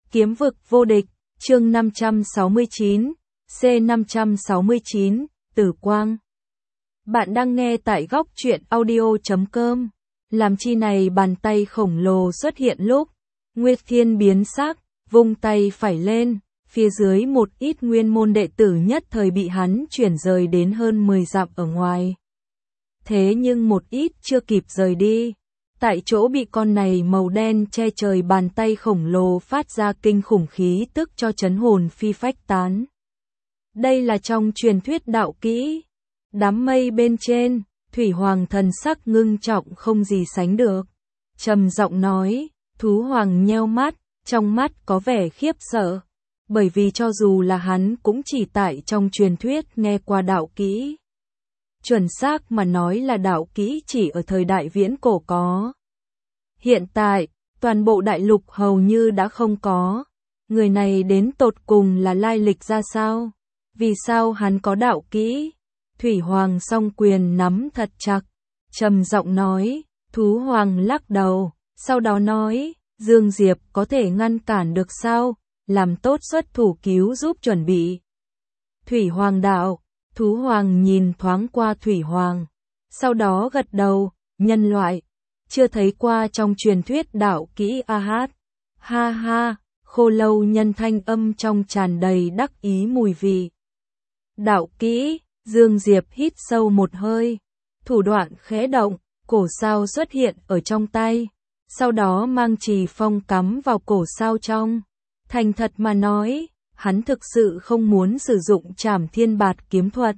Kiếm vực vô địch, chương 569, C569, Tử Quang. Bạn đang nghe tại góc truyện audio.com. Làm chi này bàn tay khổng lồ xuất hiện lúc Nguyệt Thiên biến sắc, vung tay phải lên, phía dưới một ít nguyên môn đệ tử nhất thời bị hắn chuyển rời đến hơn 10 dặm ở ngoài. Thế nhưng một ít chưa kịp rời đi, tại chỗ bị con này màu đen che trời bàn tay khổng lồ phát ra kinh khủng khí tức cho chấn hồn phi phách tán. Đây là trong truyền thuyết đạo kỹ. Đám mây bên trên, Thủy Hoàng thần sắc ngưng trọng không gì sánh được. Trầm giọng nói, Thú Hoàng nheo mắt, trong mắt có vẻ khiếp sợ. Bởi vì cho dù là hắn cũng chỉ tại trong truyền thuyết nghe qua đạo kỹ. Chuẩn xác mà nói là đạo kỹ chỉ ở thời đại viễn cổ có. Hiện tại, toàn bộ đại lục hầu như đã không có. Người này đến tột cùng là lai lịch ra sao? Vì sao hắn có đạo kỹ? Thủy Hoàng song quyền nắm thật chặt, trầm giọng nói, Thú Hoàng lắc đầu, sau đó nói, Dương Diệp có thể ngăn cản được sao? Làm tốt xuất thủ cứu giúp chuẩn bị. Thủy Hoàng đạo, Thú Hoàng nhìn thoáng qua Thủy Hoàng, sau đó gật đầu, nhân loại, chưa thấy qua trong truyền thuyết đạo kỹ a hát. Ha ha, Khô Lâu nhân thanh âm trong tràn đầy đắc ý mùi vị. Đạo kỹ, Dương Diệp hít sâu một hơi, thủ đoạn khẽ động, cổ sao xuất hiện ở trong tay, sau đó mang chì phong cắm vào cổ sao trong. Thành thật mà nói, hắn thực sự không muốn sử dụng Trảm Thiên Bạt kiếm thuật.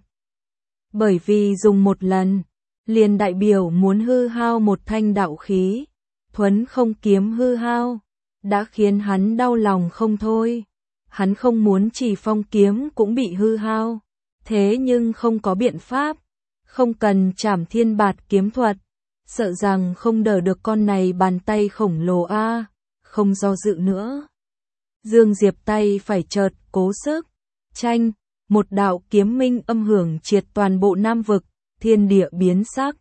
Bởi vì dùng một lần, liền đại biểu muốn hư hao một thanh đạo khí, thuấn không kiếm hư hao, đã khiến hắn đau lòng không thôi. Hắn không muốn chỉ phong kiếm cũng bị hư hao, thế nhưng không có biện pháp, không cần Trảm Thiên Bạt kiếm thuật, sợ rằng không đỡ được con này bàn tay khổng lồ a, không do dự nữa. Dương Diệp tay phải chợt cố sức, chanh, một đạo kiếm minh âm hưởng triệt toàn bộ Nam vực, thiên địa biến sắc.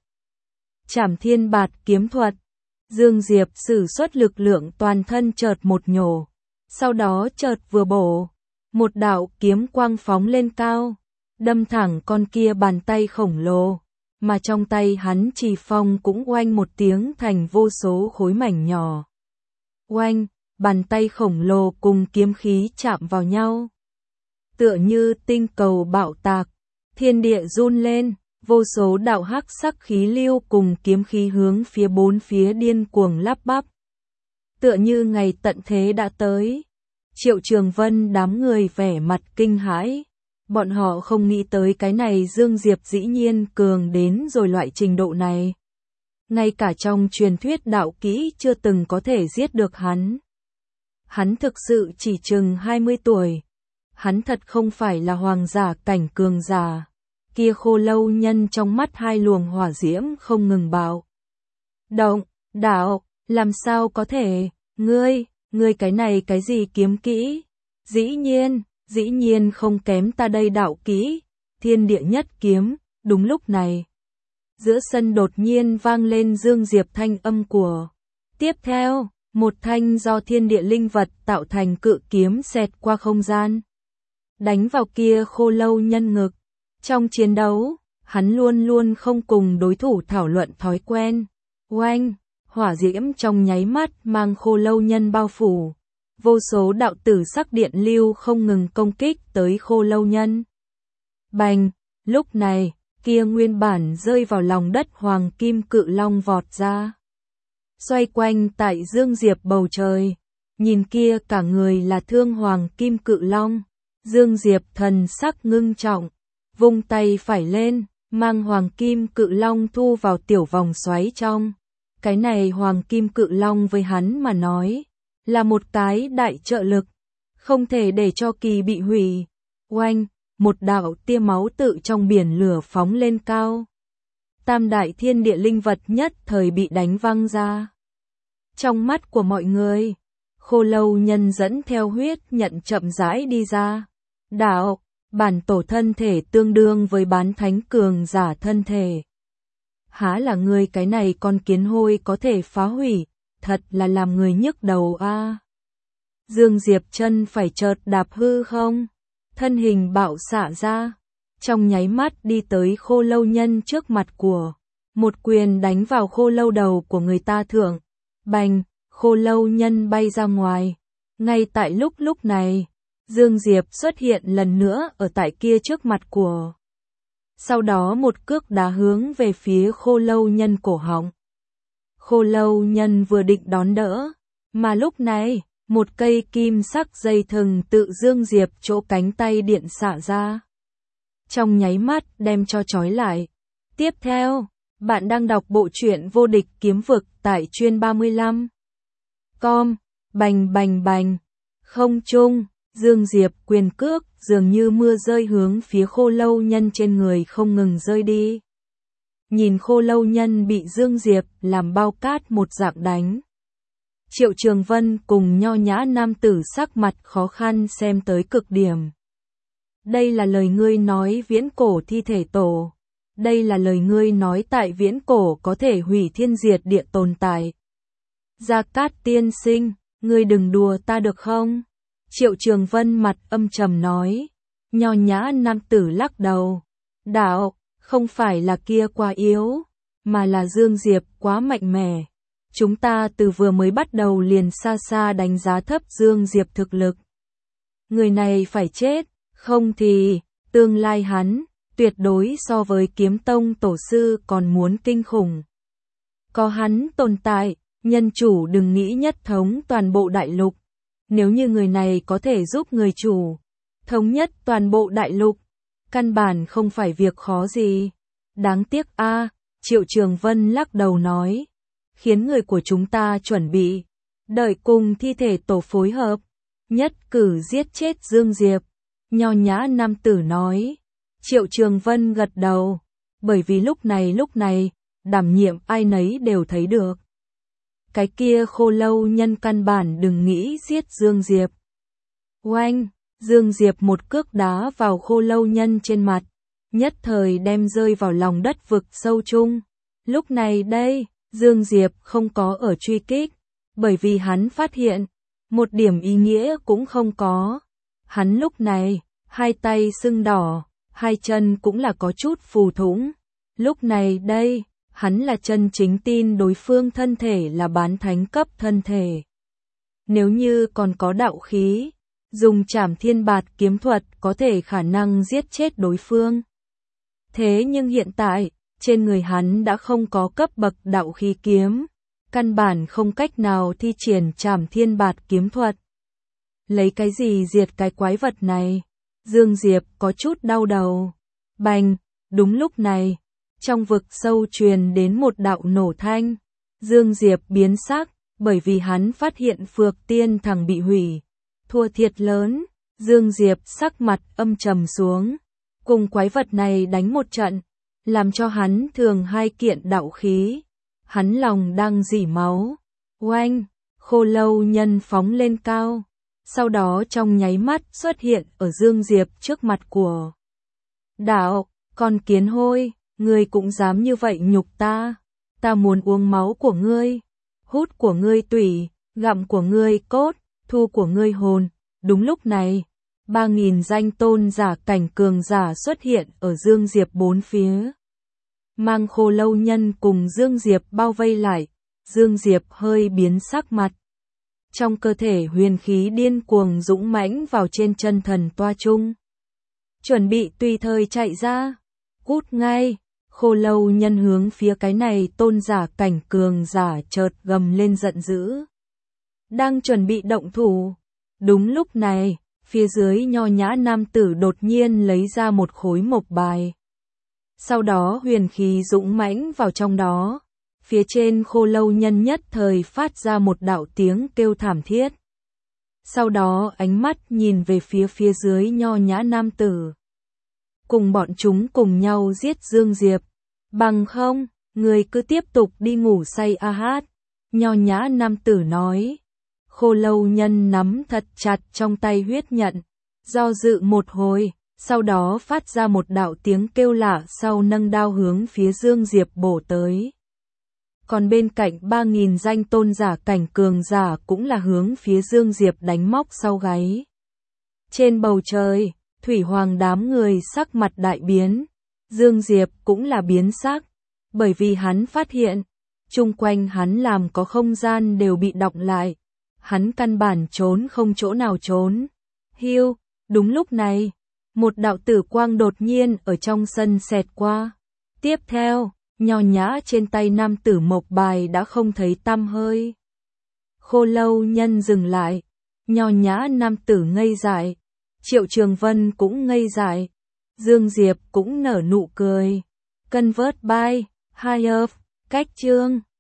Trảm Thiên Bạt kiếm thuật, Dương Diệp sử xuất lực lượng toàn thân chợt một nhổ, sau đó chợt vừa bổ, một đạo kiếm quang phóng lên cao, đâm thẳng con kia bàn tay khổng lồ, mà trong tay hắn trì phong cũng oanh một tiếng thành vô số khối mảnh nhỏ. Oanh, bàn tay khổng lồ cùng kiếm khí chạm vào nhau. Tựa như tinh cầu bạo tạc, thiên địa run lên, vô số đạo hắc sắc khí lưu cùng kiếm khí hướng phía bốn phía điên cuồng lắp bắp. Tựa như ngày tận thế đã tới. Triệu Trường Vân đám người vẻ mặt kinh hãi. Bọn họ không nghĩ tới cái này Dương Diệp dĩ nhiên cường đến rồi loại trình độ này. Ngay cả trong truyền thuyết đạo kỹ chưa từng có thể giết được hắn. Hắn thực sự chỉ chừng 20 tuổi. Hắn thật không phải là hoàng giả cảnh cường giả. Kia Khô Lâu nhân trong mắt hai luồng hỏa diễm không ngừng bạo động, đạo, làm sao có thể, ngươi cái này cái gì kiếm kỹ? Dĩ nhiên không kém ta đây đạo kỹ, thiên địa nhất kiếm. Đúng lúc này, giữa sân đột nhiên vang lên Dương Diệp thanh âm của. Tiếp theo, một thanh do thiên địa linh vật tạo thành cự kiếm xẹt qua không gian, đánh vào kia Khô Lâu nhân ngực. Trong chiến đấu, hắn luôn luôn không cùng đối thủ thảo luận thói quen. Oanh, hỏa diễm trong nháy mắt mang Khô Lâu nhân bao phủ. Vô số đạo tử sắc điện lưu không ngừng công kích tới Khô Lâu nhân. Bành, lúc này, kia nguyên bản rơi vào lòng đất hoàng kim cự long vọt ra. Xoay quanh tại Dương Diệp bầu trời, nhìn kia cả người là thương hoàng kim cự long. Dương Diệp thần sắc ngưng trọng, vung tay phải lên, mang hoàng kim cự long thu vào tiểu vòng xoáy trong. Cái này hoàng kim cự long với hắn mà nói, là một cái đại trợ lực, không thể để cho kỳ bị hủy. Oanh, một đạo tia máu tự trong biển lửa phóng lên cao. Tam đại thiên địa linh vật nhất thời bị đánh văng ra. Trong mắt của mọi người, Khô Lâu nhân dẫn theo huyết nhận chậm rãi đi ra. Đạo, bản tổ thân thể tương đương với bán thánh cường giả thân thể. Há là người cái này con kiến hôi có thể phá hủy, thật là làm người nhức đầu a. Dương Diệp chân phải chợt đạp hư không, thân hình bạo xạ ra, trong nháy mắt đi tới Khô Lâu Nhân trước mặt của, một quyền đánh vào Khô Lâu đầu của người ta thượng, bành, Khô Lâu Nhân bay ra ngoài. Ngay tại lúc này, Dương Diệp xuất hiện lần nữa ở tại kia trước mặt của. Sau đó một cước đá hướng về phía Khô Lâu Nhân cổ họng. Khô Lâu Nhân vừa định đón đỡ, mà lúc này, một cây kim sắc dây thừng tự Dương Diệp chỗ cánh tay điện xạ ra. Trong nháy mắt đem cho trói lại. Tiếp theo, bạn đang đọc bộ truyện Vô Địch Kiếm Vực tại Chuyên 35. Com, bành bành bành, không trung, Dương Diệp quyền cước dường như mưa rơi hướng phía Khô Lâu Nhân trên người không ngừng rơi đi. Nhìn Khô Lâu Nhân bị Dương Diệp làm bao cát một dạng đánh. Triệu Trường Vân cùng nho nhã nam tử sắc mặt khó khăn xem tới cực điểm. Đây là lời ngươi nói viễn cổ thi thể tổ. Đây là lời ngươi nói tại viễn cổ có thể hủy thiên diệt địa tồn tại. Gia Cát tiên sinh, ngươi đừng đùa ta được không? Triệu Trường Vân mặt âm trầm nói. Nho nhã nam tử lắc đầu. Đạo, không phải là kia quá yếu, mà là Dương Diệp quá mạnh mẽ. Chúng ta từ vừa mới bắt đầu liền xa xa đánh giá thấp Dương Diệp thực lực. Người này phải chết, không thì, tương lai hắn, tuyệt đối so với kiếm tông tổ sư còn muốn kinh khủng. Có hắn tồn tại, nhân chủ đừng nghĩ nhất thống toàn bộ đại lục. Nếu như người này có thể giúp người chủ thống nhất toàn bộ đại lục, căn bản không phải việc khó gì. Đáng tiếc a, Triệu Trường Vân lắc đầu nói. Khiến người của chúng ta chuẩn bị, đợi cùng thi thể tổ phối hợp, nhất cử giết chết Dương Diệp. Nho nhã nam tử nói. Triệu Trường Vân gật đầu, bởi vì lúc này, đảm nhiệm ai nấy đều thấy được. Cái kia Khô Lâu Nhân căn bản đừng nghĩ giết Dương Diệp. Oanh, Dương Diệp một cước đá vào Khô Lâu Nhân trên mặt, nhất thời đem rơi vào lòng đất vực sâu chung. Lúc này đây, Dương Diệp không có ở truy kích, bởi vì hắn phát hiện, một điểm ý nghĩa cũng không có. Hắn lúc này, hai tay sưng đỏ, hai chân cũng là có chút phù thủng. Lúc này đây, hắn là chân chính tin đối phương thân thể là bán thánh cấp thân thể. Nếu như còn có đạo khí, dùng Trảm Thiên Bạt kiếm thuật có thể khả năng giết chết đối phương. Thế nhưng hiện tại, trên người hắn đã không có cấp bậc đạo khí kiếm, căn bản không cách nào thi triển Trảm Thiên Bạt kiếm thuật. Lấy cái gì diệt cái quái vật này? Dương Diệp có chút đau đầu. Bành, đúng lúc này, trong vực sâu truyền đến một đạo nổ thanh. Dương Diệp biến sắc, bởi vì hắn phát hiện Phược Tiên Thằng bị hủy. Thua thiệt lớn, Dương Diệp sắc mặt âm trầm xuống. Cùng quái vật này đánh một trận, làm cho hắn thường hai kiện đạo khí. Hắn lòng đang rỉ máu. Oanh, Khô Lâu Nhân phóng lên cao. Sau đó trong nháy mắt xuất hiện ở Dương Diệp trước mặt của. Đạo, con kiến hôi, ngươi cũng dám như vậy nhục ta. Ta muốn uống máu của ngươi, hút của ngươi tủy, gặm của ngươi cốt, thu của ngươi hồn. Đúng lúc này, 3.000 danh tôn giả cảnh cường giả xuất hiện ở Dương Diệp bốn phía. Mang Khô Lâu Nhân cùng Dương Diệp bao vây lại, Dương Diệp hơi biến sắc mặt. Trong cơ thể huyền khí điên cuồng dũng mãnh vào trên chân thần toa chung. Chuẩn bị tùy thời chạy ra. Cút ngay, Khô Lâu Nhân hướng phía cái này tôn giả cảnh cường giả chợt gầm lên giận dữ. Đang chuẩn bị động thủ. Đúng lúc này, phía dưới nho nhã nam tử đột nhiên lấy ra một khối mộc bài. Sau đó huyền khí dũng mãnh vào trong đó. Phía trên Khô Lâu Nhân nhất thời phát ra một đạo tiếng kêu thảm thiết. Sau đó ánh mắt nhìn về phía dưới nho nhã nam tử. Cùng bọn chúng cùng nhau giết Dương Diệp. Bằng không, người cứ tiếp tục đi ngủ say a hát. Nho nhã nam tử nói. Khô Lâu Nhân nắm thật chặt trong tay huyết nhận. Do dự một hồi, sau đó phát ra một đạo tiếng kêu lạ sau nâng đao hướng phía Dương Diệp bổ tới. Còn bên cạnh 3.000 danh tôn giả cảnh cường giả cũng là hướng phía Dương Diệp đánh móc sau gáy. Trên bầu trời, Thủy Hoàng đám người sắc mặt đại biến. Dương Diệp cũng là biến sắc, bởi vì hắn phát hiện, chung quanh hắn làm có không gian đều bị đọng lại. Hắn căn bản trốn không chỗ nào trốn. Hiu, đúng lúc này, một đạo tử quang đột nhiên ở trong sân xẹt qua. Tiếp theo, nho nhã trên tay nam tử mộc bài đã không thấy tăm hơi. Khô Lâu Nhân dừng lại, nho nhã nam tử ngây dại, Triệu Trường Vân cũng ngây dại, Dương Diệp cũng nở nụ cười. Convert by Higher, cách chương